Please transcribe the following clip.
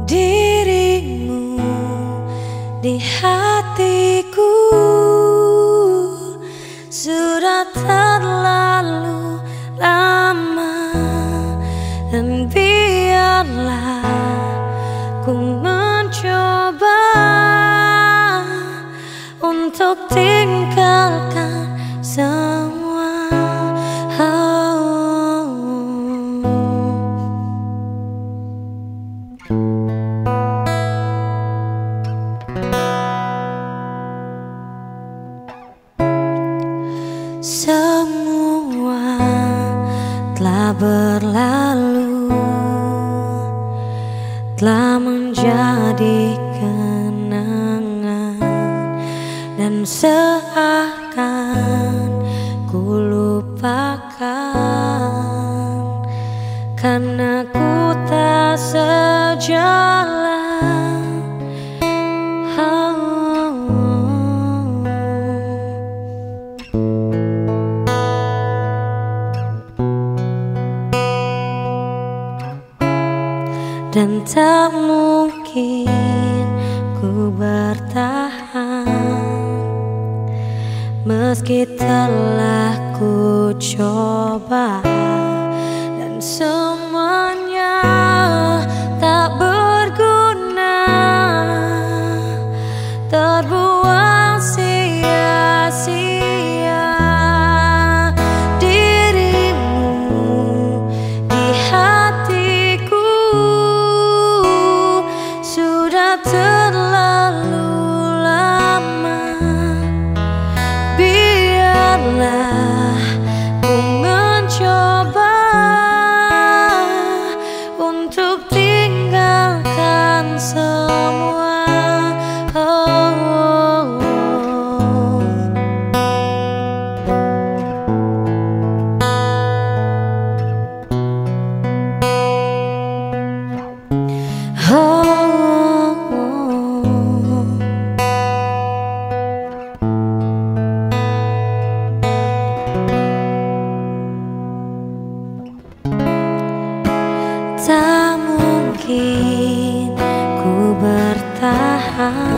dirimu di hatiku sudah terlalu lama, dan biarlah ku mencoba untuk tinggalkan semua. Semua telah berlalu, telah menjadi kenangan, dan seakan ku lupakan karena ku tak sejalan. Dan tak mungkin ku bertahan meski telah ku coba, dan semuanya tak berguna, terbuang sia-sia. Dirimu di hatiku sudah terlalu lama, biarlah ku mencoba untuk tinggalkan semua. Tak mungkin ku bertahan